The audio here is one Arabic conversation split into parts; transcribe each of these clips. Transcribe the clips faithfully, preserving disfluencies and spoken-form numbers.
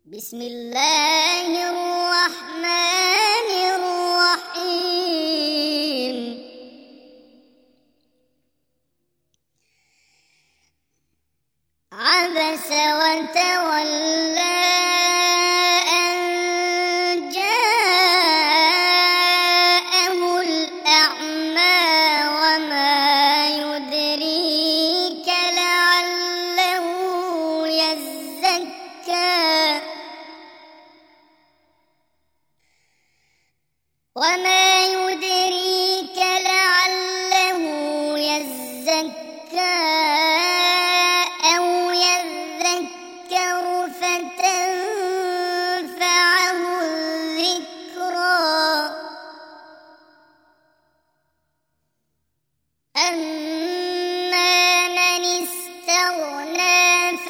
بسم الله الرحمن الرحيم. عبس وتولى أن جاءه الأعمى وما يدريك لعله يزكى وما يدريك لعله يزكى أو يذكر فتنفعه الذكرى. أما من استغنى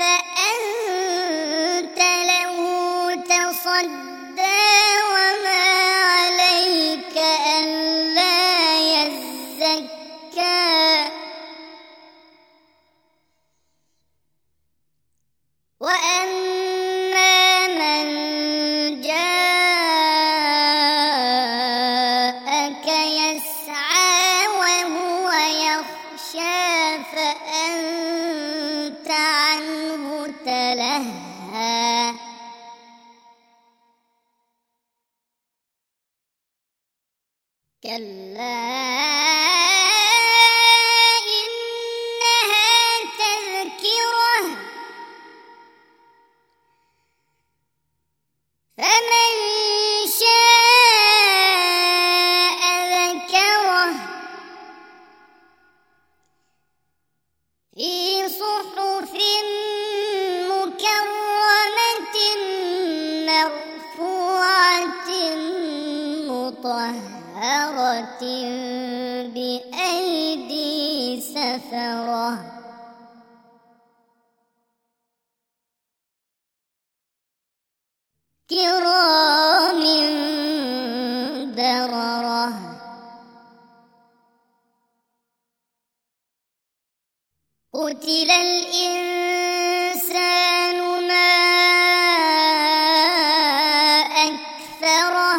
فأنت له تصدى وما عليك ألا يزكى. وأما من جاءك يسعى وهو يخشى فأنت عنه تلهى. كلا إنها تذكرة فمن شاء ذكره في صحف مكرمة مرفوعة مطهرة بأيدي سفرة. كرام بررة. قتل الإنسان ما أكفره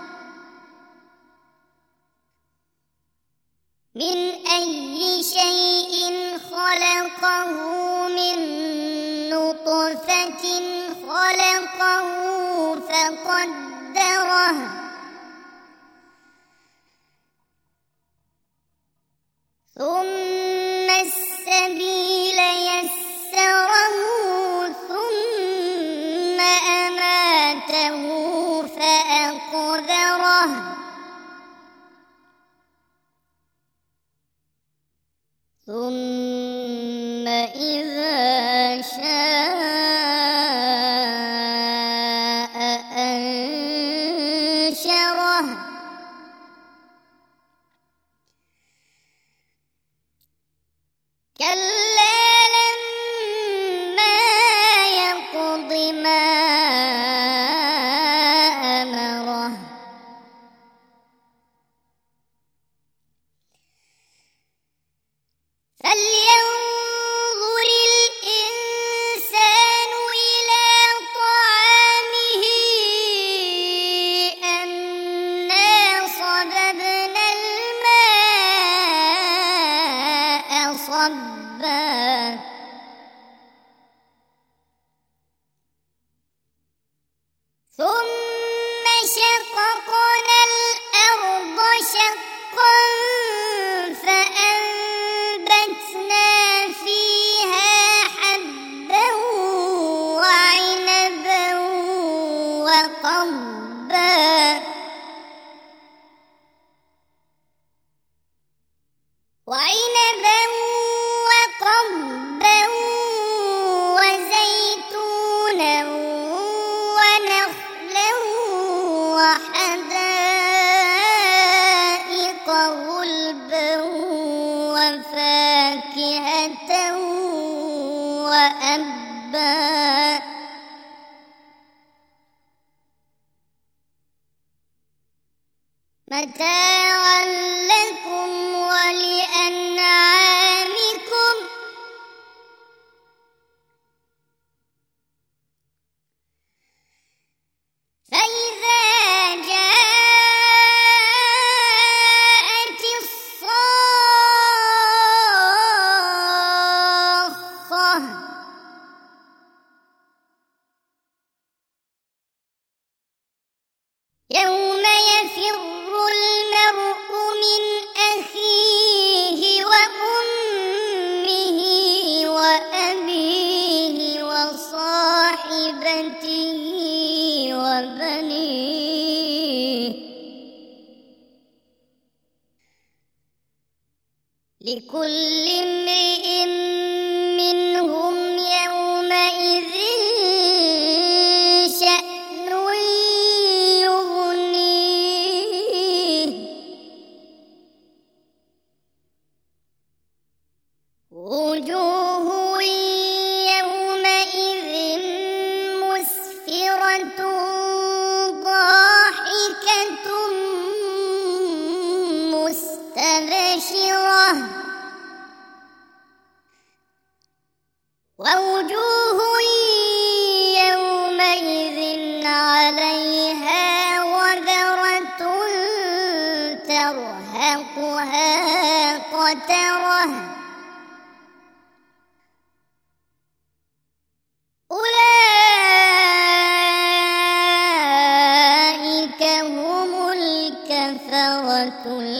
من أي شيء خلقه من نطفة خلقه فقدره ثم السبيل يسره ثم أماته فأقبره ثم إذا شاء أنشره. كلا لما يقض ما أمره فلينظر الإنسان إلى طعامه أنا صببنا الماء صبا ثم شققنا الأرض شقا فأنبتنا فيها حبا وعنبا وقضبا وعنبا وقضبا وزيتونا ونخلا وحدائق غلبا وفاكهة وأبا متاعا لكم ولأنعامكم. يوم يفر المرء من أخيه وأمه وأبيه وصاحبته وبنيه لكل امرئ منهم يومئذ شأن يغنيه وجوه يومئذ مسفرة ضاحكة مستبشرة ووجوه يومئذ عليها غبرة ترهقها قترة أولئك هم الكفرة